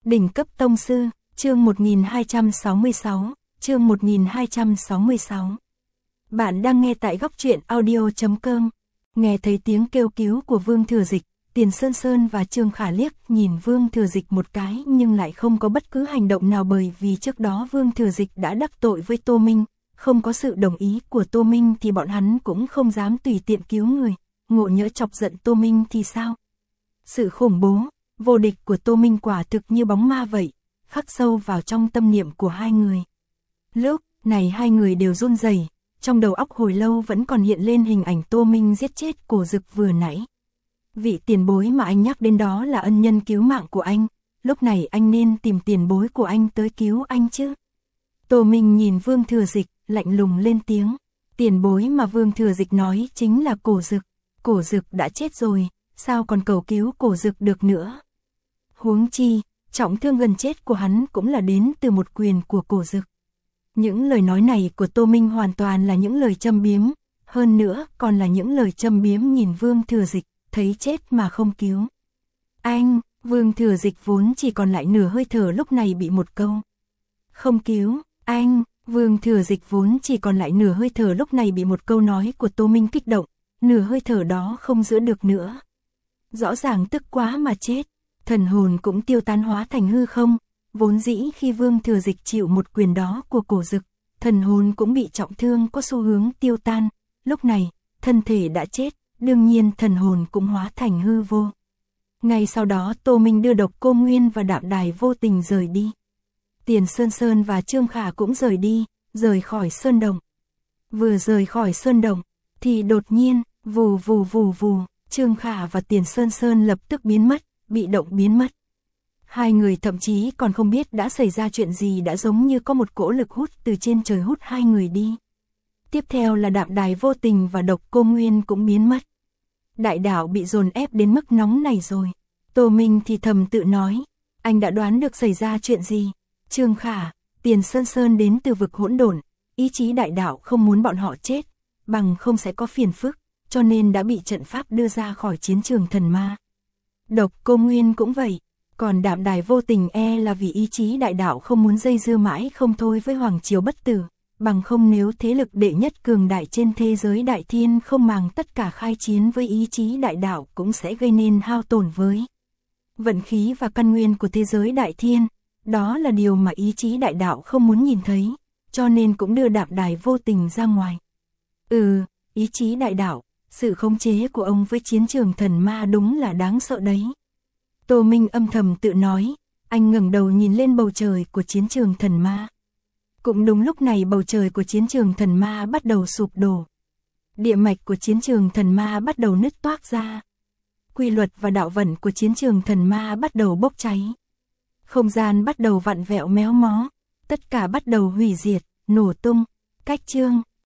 Đỉnh cấp tông sư, chương 1266, chương 1266. Bạn đang nghe tại góc truyện audio.com. Nghe thấy tiếng kêu cứu của Vương Thừa Dịch, Tiền Sơn Sơn và Trương Khả liếc nhìn Vương Thừa Dịch một cái nhưng lại không có bất cứ hành động nào, bởi vì trước đó Vương Thừa Dịch đã đắc tội với Tô Minh, không có sự đồng ý của Tô Minh thì bọn hắn cũng không dám tùy tiện cứu người, ngộ nhỡ chọc giận Tô Minh thì sao? Sự khủng bố, vô địch của Tô Minh quả thực như bóng ma vậy, khắc sâu vào trong tâm niệm của hai người. Lúc này hai người đều run rẩy, trong đầu óc hồi lâu vẫn còn hiện lên hình ảnh Tô Minh giết chết Cổ Dực vừa nãy. Vị tiền bối mà anh nhắc đến đó là ân nhân cứu mạng của anh, lúc này anh nên tìm tiền bối của anh tới cứu anh chứ. Tô Minh nhìn Vương Thừa Dịch, lạnh lùng lên tiếng. Tiền bối mà Vương Thừa Dịch nói chính là Cổ Dực. Cổ Dực đã chết rồi, sao còn cầu cứu Cổ Dực được nữa? Huống chi, trọng thương gần chết của hắn cũng là đến từ một quyền của Cổ Dực. Những lời nói này của Tô Minh hoàn toàn là những lời châm biếm, hơn nữa còn là những lời châm biếm nhìn Vương Thừa Dịch, thấy chết mà không cứu. Anh, Vương Thừa Dịch vốn chỉ còn lại nửa hơi thở lúc này bị một câu không cứu, anh, Vương Thừa Dịch vốn chỉ còn lại nửa hơi thở lúc này bị một câu nói của Tô Minh kích động, nửa hơi thở đó không giữ được nữa. Rõ ràng tức quá mà chết, thần hồn cũng tiêu tán hóa thành hư không, vốn dĩ khi Vương Thừa Dịch chịu một quyền đó của Cổ Dực, thần hồn cũng bị trọng thương có xu hướng tiêu tan, lúc này, thân thể đã chết, đương nhiên thần hồn cũng hóa thành hư vô. Ngay sau đó Tô Minh đưa Độc Cô Nguyên và Đạm Đài vô tình rời đi. Tiền Sơn Sơn và Trương Khả cũng rời đi, rời khỏi Sơn Động. Vừa rời khỏi Sơn Động, thì đột nhiên, vù vù vù vù, Trương Khả và Tiền Sơn Sơn lập tức biến mất, bị động biến mất. Hai người thậm chí còn không biết đã xảy ra chuyện gì, đã giống như có một cỗ lực hút từ trên trời hút hai người đi. Tiếp theo là Đạm Đài vô tình và Độc Cô Nguyên cũng biến mất. Đại đảo bị dồn ép đến mức nóng này rồi. Tô Minh thì thầm tự nói, anh đã đoán được xảy ra chuyện gì. Trương Khả, Tiền Sơn Sơn đến từ vực hỗn độn, ý chí đại đảo không muốn bọn họ chết, bằng không sẽ có phiền phức, cho nên đã bị trận pháp đưa ra khỏi chiến trường thần ma. Độc Cô Nguyên cũng vậy, còn Đạm Đài vô tình là vì ý chí đại đảo không muốn dây dưa mãi không thôi với Hoàng Triều Bất Tử, bằng không nếu thế lực đệ nhất cường đại trên thế giới Đại Thiên không màng tất cả khai chiến với ý chí đại đảo cũng sẽ gây nên hao tổn với vận khí và căn nguyên của thế giới Đại Thiên. Đó là điều mà ý chí đại đạo không muốn nhìn thấy, cho nên cũng đưa Đạm Đài vô tình ra ngoài. Ý chí đại đạo, sự khống chế của ông với chiến trường thần ma đúng là đáng sợ đấy. Tô Minh âm thầm tự nói, anh ngẩng đầu nhìn lên bầu trời của chiến trường thần ma. Cũng đúng lúc này bầu trời của chiến trường thần ma bắt đầu sụp đổ. Địa mạch của chiến trường thần ma bắt đầu nứt toác ra. Quy luật và đạo vận của chiến trường thần ma bắt đầu bốc cháy. Không gian bắt đầu vặn vẹo méo mó, tất cả bắt đầu hủy diệt, nổ tung. Cách chương